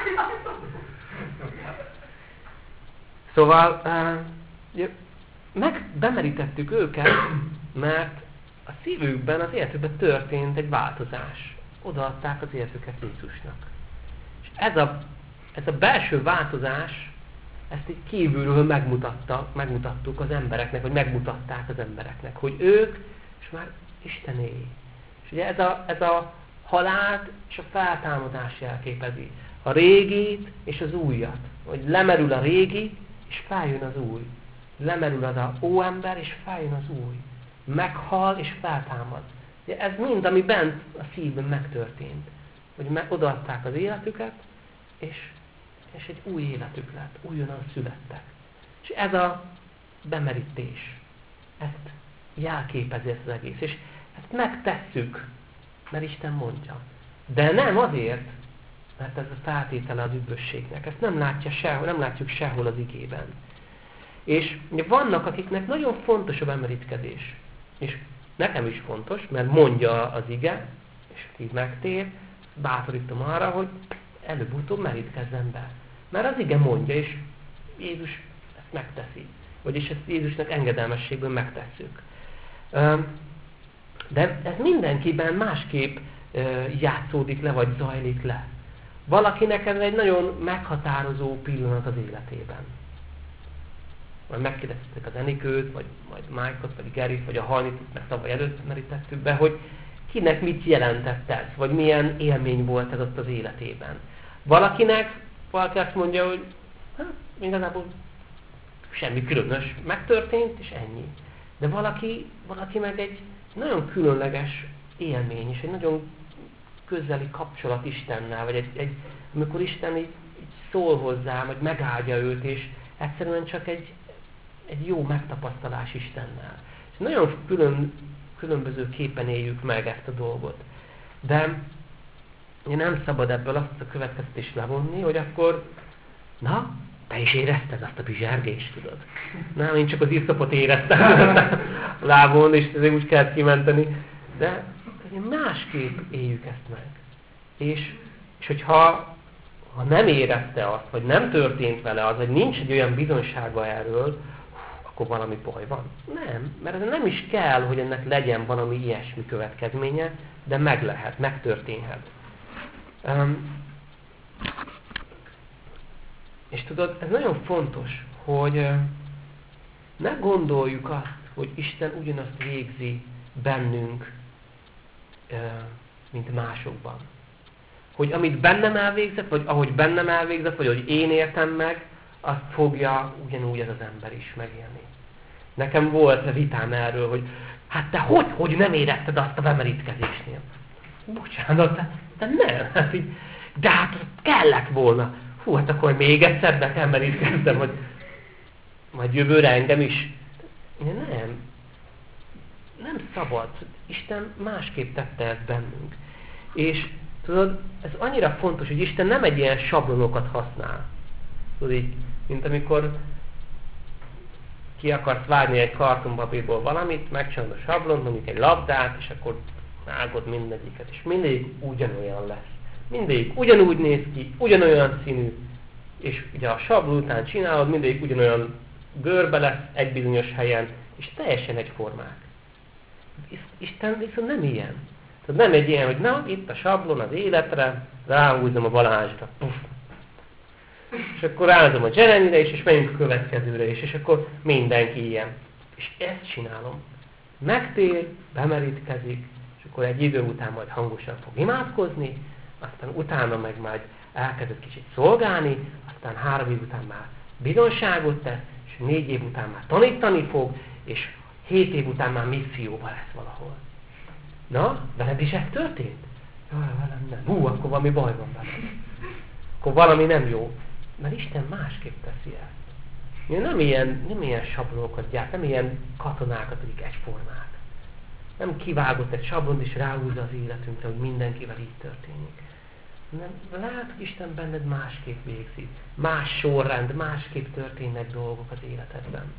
Szóval uh, meg bemerítettük őket, mert a szívükben, az életükben történt egy változás. Odaadták az életüket Jézusnak. És ez a, ez a belső változás, ezt így kívülről megmutatta, megmutattuk az embereknek, vagy megmutatták az embereknek, hogy ők, és már Istené. És ugye ez a, ez a halált és a feltámadás jelképezi. A régit és az újat. Hogy lemerül a régi, és feljön az új. Lemerül az a óember, és feljön az új. Meghal, és feltámad. Ugye ez mind, ami bent a szívben megtörtént. Hogy odaadták az életüket, és, és egy új életük lett. Újonnan születtek. És ez a bemerítés. Ezt jelképezi ezt az egész. És ezt megtesszük, mert Isten mondja. De nem azért, mert ez a feltétele az üdvösségnek. Ezt nem, látja sehol, nem látjuk sehol az igében. És vannak, akiknek nagyon fontos a bemerítkezés. És nekem is fontos, mert mondja az ige, és aki megtér, bátorítom arra, hogy előbb-utóbb merítkezzen be. Mert az ige mondja, és Jézus ezt megteszi. Vagyis ezt Jézusnak engedelmességből megtesszük. De ez mindenkiben másképp játszódik le, vagy zajlik le. Valakinek ez egy nagyon meghatározó pillanat az életében. Majd megkérdeztek az Enikőt, vagy majd Májkot, vagy Gerit, vagy a Halnitot, mert tavaly előtt merítettük be, hogy kinek mit jelentett ez, vagy milyen élmény volt ez ott az életében. Valakinek, valaki azt mondja, hogy hát, igazából semmi különös megtörtént, és ennyi. De valaki, valaki meg egy nagyon különleges élmény, és egy nagyon közeli kapcsolat Istennel, vagy egy, egy amikor Isten így, így szól hozzá, vagy megáldja őt, és egyszerűen csak egy, egy jó megtapasztalás Istennel. És nagyon külön, különböző képen éljük meg ezt a dolgot. De nem szabad ebből azt a következtetést levonni, hogy akkor, na, te is érezted azt a bizsergést, tudod? Nem, én csak az iszapot éreztem a lábon, és ezért úgy kellett kimenteni. De másképp éljük ezt meg. És, és hogyha ha nem érezte azt, vagy nem történt vele az, vagy nincs egy olyan bizonysága erről, akkor valami baj van. Nem, mert ez nem is kell, hogy ennek legyen valami ilyesmi következménye, de meg lehet, megtörténhet. Um, és tudod, ez nagyon fontos, hogy uh, ne gondoljuk azt, hogy Isten ugyanazt végzi bennünk, uh, mint másokban. Hogy amit bennem elvégzett, vagy ahogy bennem elvégzett, vagy ahogy én értem meg, azt fogja ugyanúgy ez az ember is megélni. Nekem volt vitám erről, hogy hát te hogy, hogy nem érezted azt a bemerítkezésnél? Bocsánat, de, de nem. Hát így, de hát kellett volna. Hú, hát akkor még egyszer be kell merítkezzem, hogy majd jövőre engem is. Nem. Nem szabad. Isten másképp tette ezt bennünk. És tudod, ez annyira fontos, hogy Isten nem egy ilyen sablonokat használ. Tudod így, mint amikor ki akarsz vágni egy kartonpapírból valamit, megcsinálod a sablont, mondjuk egy labdát, és akkor vágod mindegyiket, és mindegyik ugyanolyan lesz. Mindegyik ugyanúgy néz ki, ugyanolyan színű, és ugye a sablon után csinálod, mindegyik ugyanolyan görbe lesz egy bizonyos helyen, és teljesen egyformák. Isten viszont nem ilyen. Tehát nem egy ilyen, hogy na, itt a sablon az életre, ráhúzom a Balázsra. Puff. És akkor ráhúzom a Jeremyre is, és megyünk a következőre is, és akkor mindenki ilyen. És ezt csinálom. Megtér, bemerítkezik, és akkor egy idő után majd hangosan fog imádkozni, aztán utána meg majd elkezdett kicsit szolgálni, aztán három év után már bizonságot tesz, és négy év után már tanítani fog, és hét év után már misszióban lesz valahol. Na, veled is ez történt? Jaj, velem nem. Hú, akkor valami baj van veled. Akkor valami nem jó. Mert Isten másképp teszi ezt. Nem ilyen, nem ilyen sablonokat gyárt, nem ilyen katonákat, akik egyformák. Nem kivágott egy sablont és ráhúzza az életünkre, hogy mindenkivel így történik. Nem, lát, hogy Isten benned másképp végzi. Más sorrend, másképp történnek dolgok az életedben.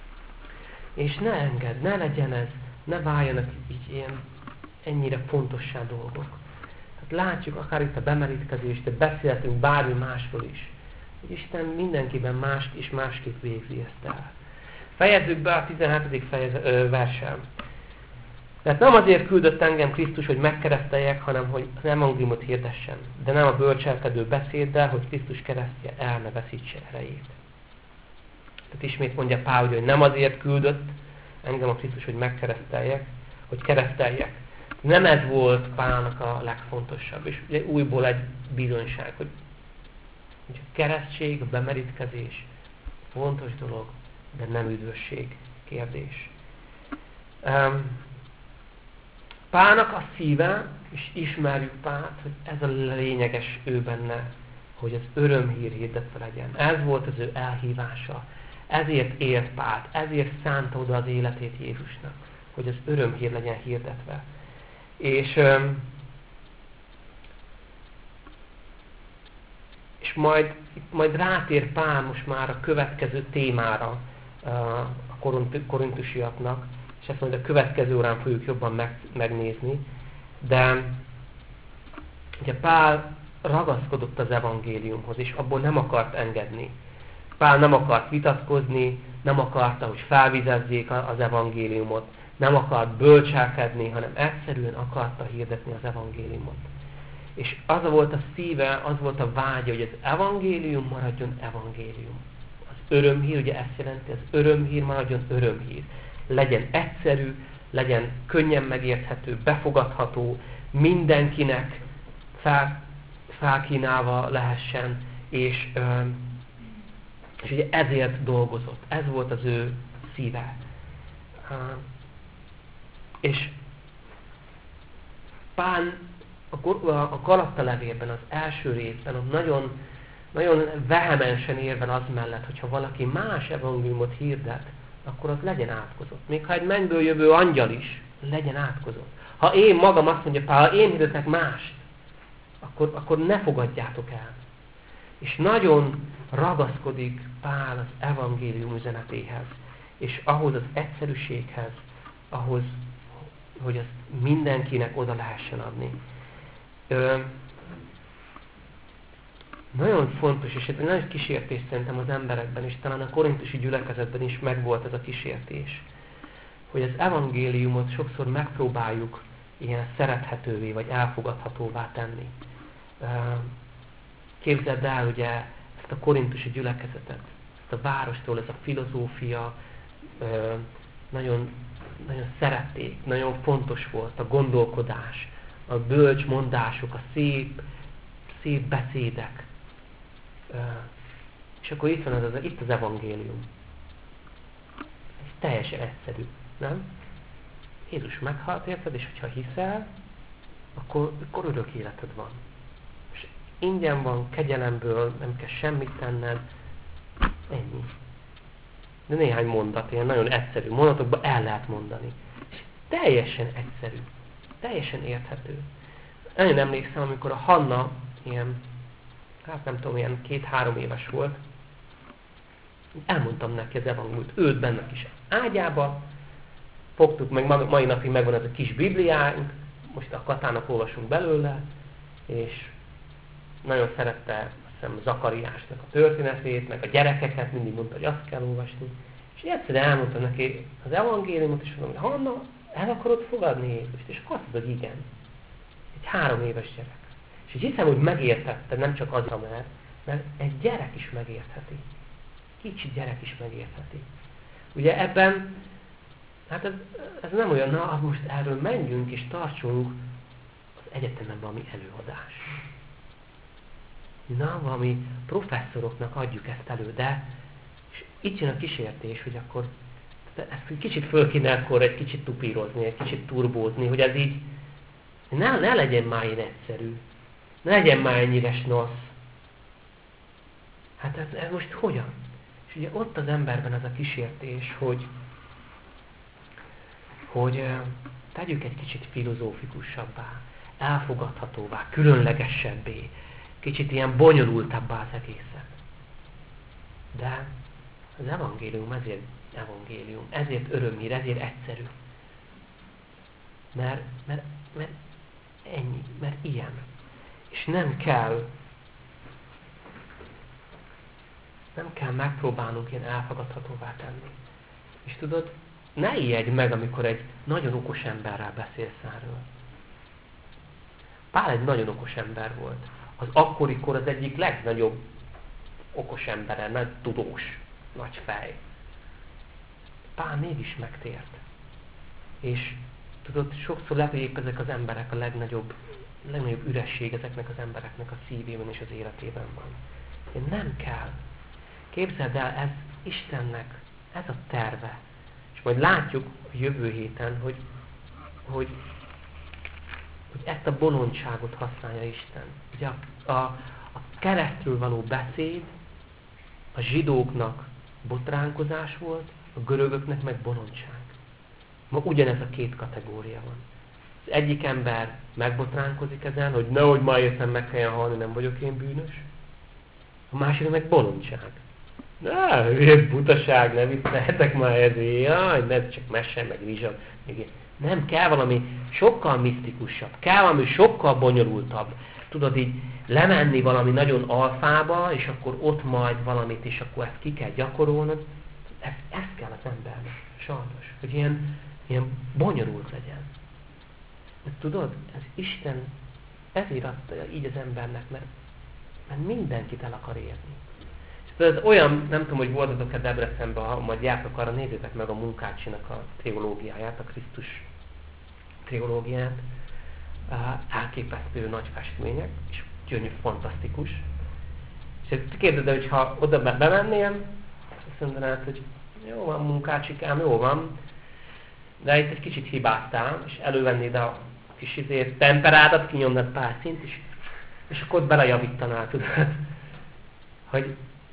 És ne engedd, ne legyen ez, ne váljanak így ilyen ennyire fontossá dolgok. Hát látjuk akár itt a bemerítkezést, de beszélhetünk bármi másról is. Hogy Isten mindenkiben más és másképp végzi ezt el. Fejezzük be a tizenhetedik versen. Tehát nem azért küldött engem Krisztus, hogy megkereszteljek, hanem hogy az evangéliumot hirdessen. De nem a bölcselkedő beszéddel, hogy Krisztus keresztje el ne veszítse erejét. Tehát ismét mondja Pál, hogy nem azért küldött engem a Krisztus, hogy megkereszteljek, hogy kereszteljek. Nem ez volt Pálnak a legfontosabb. És ugye újból egy bizonyság, hogy a keresztség, a bemerítkezés fontos dolog, de nem üdvösség kérdés. Um, Pálnak a szíve, és ismerjük Pált, hogy ez a lényeges ő benne, hogy az örömhír hirdetve legyen. Ez volt az ő elhívása. Ezért élt Pált, ezért szánta oda az életét Jézusnak, hogy az örömhír legyen hirdetve. És, és majd, majd rátér Pál most már a következő témára a korintusiaknak, és ezt majd a következő órán fogjuk jobban meg, megnézni. De ugye Pál ragaszkodott az evangéliumhoz, és abból nem akart engedni. Pál nem akart vitatkozni, nem akarta, hogy felvizezzék az evangéliumot, nem akart bölcselkedni, hanem egyszerűen akarta hirdetni az evangéliumot. És az volt a szíve, az volt a vágya, hogy az evangélium maradjon evangélium. Az örömhír, ugye ezt jelenti, az örömhír maradjon örömhír. Legyen egyszerű, legyen könnyen megérthető, befogadható, mindenkinek fel, felkínálva lehessen, és, és ugye ezért dolgozott. Ez volt az ő szíve. És Pál a Galatta levélben, az első részben, ott nagyon, nagyon vehemensen érvel az mellett, hogyha valaki más evangéliumot hirdet, akkor az legyen átkozott. Még ha egy mennyből jövő angyal is, legyen átkozott. Ha én magam azt mondja Pál, ha én hirdetek mást, akkor, akkor ne fogadjátok el. És nagyon ragaszkodik Pál az evangélium üzenetéhez, és ahhoz az egyszerűséghez, ahhoz, hogy azt mindenkinek oda lehessen adni. Ö, nagyon fontos, és egy nagyon kísértés szerintem az emberekben is, talán a korintusi gyülekezetben is megvolt ez a kísértés, hogy az evangéliumot sokszor megpróbáljuk ilyen szerethetővé, vagy elfogadhatóvá tenni. Képzeld el ugye ezt a korintusi gyülekezetet, ezt a várostól, ez a filozófia, nagyon, nagyon szerették, nagyon fontos volt a gondolkodás, a bölcs mondások, a szép, szép beszédek. És akkor itt van az, az, itt az evangélium. Ez teljesen egyszerű, nem? Jézus meghalt, érted? És hogyha hiszel, akkor, akkor örök életed van. És ingyen van, kegyelemből, nem kell semmit tenned. Ennyi. De néhány mondat, ilyen nagyon egyszerű mondatokban el lehet mondani. És teljesen egyszerű. Teljesen érthető. Nagyon emlékszem, amikor a Hanna ilyen, hát nem tudom, ilyen két-három éves volt, elmondtam neki az evangéliumot, őt benne a kis ágyába, fogtuk meg, mai napig megvan ez a kis bibliánk, most a Katának olvasunk belőle, és nagyon szerette, azt hiszem, Zakariásnak a történetét, meg a gyerekeket, mindig mondta, hogy azt kell olvasni. És egyszerűen elmondtam neki az evangéliumot, és mondom, hogy Hanna, el akarod fogadni Jézust? És akkor azt mondod, hogy igen. Egy három éves gyerek. És így hiszem, hogy megértette, nem csak az, mert, mert egy gyerek is megértheti. Kicsi gyerek is megértheti. Ugye ebben, hát ez, ez nem olyan, na, az most erről menjünk és tartsunk az egyetemen valami előadás. Na, valami professzoroknak adjuk ezt elő, de és itt jön a kísértés, hogy akkor ezt kicsit föl kéne akkor egy kicsit tupírozni, egy kicsit turbózni, hogy ez így ne, ne legyen már ilyen egyszerű. Ne legyen már ennyire snosz. Hát ez, ez most hogyan? És ugye ott az emberben az a kísértés, hogy, hogy tegyük egy kicsit filozófikusabbá, elfogadhatóvá, különlegesebbé, kicsit ilyen bonyolultabbá az egészet. De az evangélium ezért evangélium, ezért örömhír, ezért egyszerű. Mert, mert, mert ennyi, mert ilyen. És nem kell, nem kell megpróbálnunk ilyen elfogadhatóvá tenni. És tudod, ne ijedj meg, amikor egy nagyon okos emberrel beszélsz erről. Pál egy nagyon okos ember volt. Az akkori kor az egyik legnagyobb okos embere, nagy tudós, nagy fej. Pál mégis megtért. És tudod, sokszor lehet, hogy épp ezek az emberek a legnagyobb, legnagyobb üresség ezeknek az embereknek a szívében és az életében van. Én nem kell. Képzeld el, ez Istennek, ez a terve. És majd látjuk a jövő héten, hogy, hogy, hogy ezt a bolondságot használja Isten. Ugye a, a, a keresztről való beszéd a zsidóknak botránkozás volt, a görögöknek meg bolondság. Ma ugyanez a két kategória van. Az egyik ember megbotránkozik ezen, hogy nehogy ma értem meg kelljen halni, nem vagyok én bűnös. A másik meg bolondság. Na, butaság, nem vicceljetek már ezért, jaj, ne csak mese, meg rizsa. Nem, kell valami sokkal misztikusabb, kell valami sokkal bonyolultabb. Tudod így lemenni valami nagyon alfába, és akkor ott majd valamit, és akkor ezt ki kell gyakorolnod. Ez, ez kell az embernek, sajnos, hogy ilyen, ilyen bonyolult legyen. De tudod, ez Isten ezért adta így az embernek, mert, mert mindenkit el akar érni. És tudod, olyan, nem tudom, hogy voltatok-e Debrecenben, ha majd jártok arra, nézzétek meg a Munkácsinak a teológiáját, a Krisztus teológiát. Elképesztő nagy festmények, és gyönyörű, fantasztikus. És képzeld el, hogy ha oda bemennél, azt mondanád, hogy jó van, Munkácsikám, jó van, de itt egy kicsit hibáztál, és elővennéd a kis izért, temperádat, kinyomnád pár szint, és, és akkor ott belejavítanál, tudod. hogy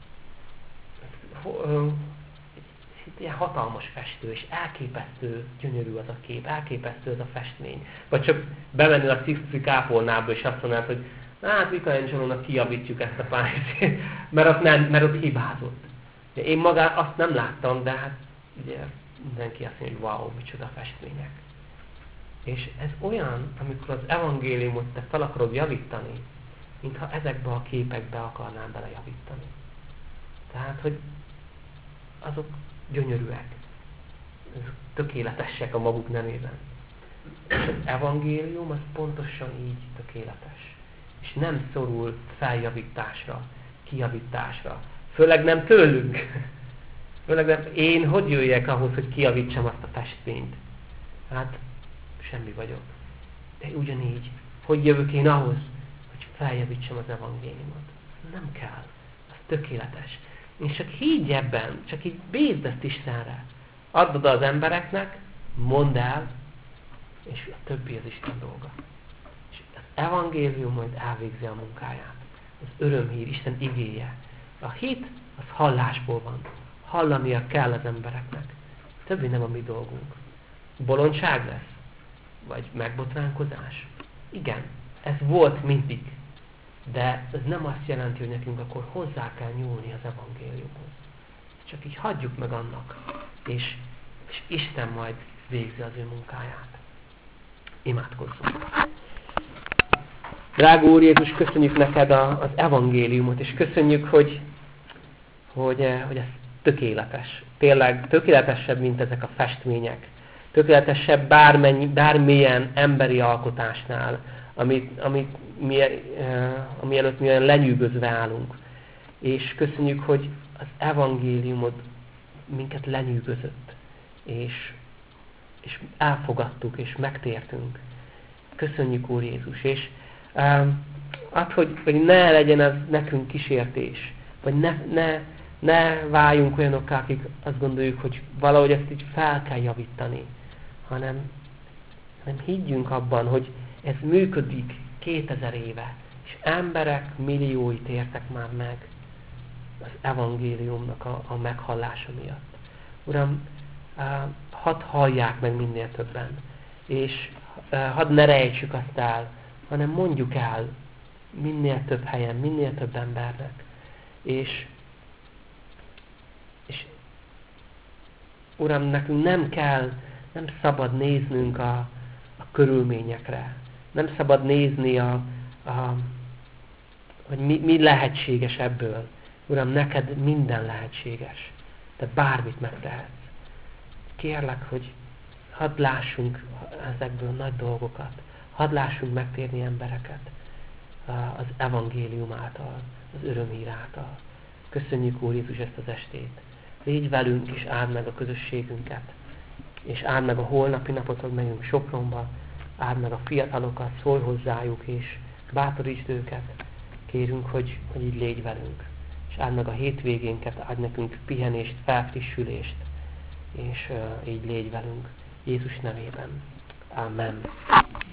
ilyen hatalmas festő, és elképesztő gyönyörű az a kép, elképesztő az a festmény. Vagy csak bemenni a Sixtusi kápolnába, és azt mondanád, hogy hát Michelangelo-nak kijavítjuk ezt a pályát, mert ott, nem, mert ott hibázott. Én magát azt nem láttam, de hát ugye mindenki azt mondja, hogy wow, micsoda festmények. És ez olyan, amikor az evangéliumot te fel akarod javítani, mintha ezekbe a képekbe akarnál belejavítani. Tehát, hogy azok gyönyörűek, tökéletesek a maguk nemében. És az evangélium az pontosan így tökéletes. És nem szorul feljavításra, kijavításra. Főleg nem tőlünk. Főleg nem, én hogy jöjjek ahhoz, hogy kijavítsam azt a festményt? Hát semmi vagyok. De ugyanígy, hogy jövök én ahhoz, hogy feljavítsam az evangéliumot? Nem kell. Az tökéletes. És csak higgy ebben, csak így bízd ezt Istenre. Add oda az embereknek, mondd el, és a többi az Isten dolga. És az evangélium majd elvégzi a munkáját. Az örömhír, Isten igéje. A hit, az hallásból van. Hallania kell az embereknek. Többi nem a mi dolgunk. Bolondság lesz? Vagy megbotránkozás? Igen, ez volt mindig. De ez nem azt jelenti, hogy nekünk akkor hozzá kell nyúlni az evangéliumhoz. Csak így hagyjuk meg annak, és, és Isten majd végzi az ő munkáját. Imádkozzunk! Drága Úr Jézus, köszönjük neked a, az evangéliumot, és köszönjük, hogy, hogy, hogy ez tökéletes. Tényleg tökéletesebb, mint ezek a festmények. Tökéletesebb bármennyi, bármilyen emberi alkotásnál, amit, amit mi, ami előtt mi olyan lenyűgözve állunk. És köszönjük, hogy az evangéliumod minket lenyűgözött, és, és elfogadtuk, és megtértünk. Köszönjük, Úr Jézus, és um, az, hogy, hogy ne legyen ez nekünk kísértés, vagy ne, ne, ne váljunk olyanokká, akik azt gondoljuk, hogy valahogy ezt így fel kell javítani, hanem, hanem higgyünk abban, hogy ez működik kétezer éve, és emberek milliói tértek már meg az evangéliumnak a, a meghallása miatt. Uram, hadd hallják meg minél többen, és hadd ne rejtsük azt el, hanem mondjuk el minél több helyen, minél több embernek. És, és Uram, nekünk nem kell, nem szabad néznünk a, a körülményekre. Nem szabad nézni, a, a, hogy mi, mi lehetséges ebből. Uram, neked minden lehetséges. Te bármit megtehetsz. Kérlek, hogy hadd lássunk ezekből nagy dolgokat. Hadd lássunk megtérni embereket az evangélium által, az örömhír által. Köszönjük, Úr Jézus, ezt az estét. Légy velünk, és áld meg a közösségünket. És áld meg a holnapi napot, hogy megyünk Sopronba. Áld meg a fiatalokat, szólj hozzájuk, és bátorítsd őket. Kérünk, hogy, hogy így légy velünk. És áld meg a hétvégénket, áld nekünk pihenést, felfrissülést, és uh, így légy velünk. Jézus nevében. Amen.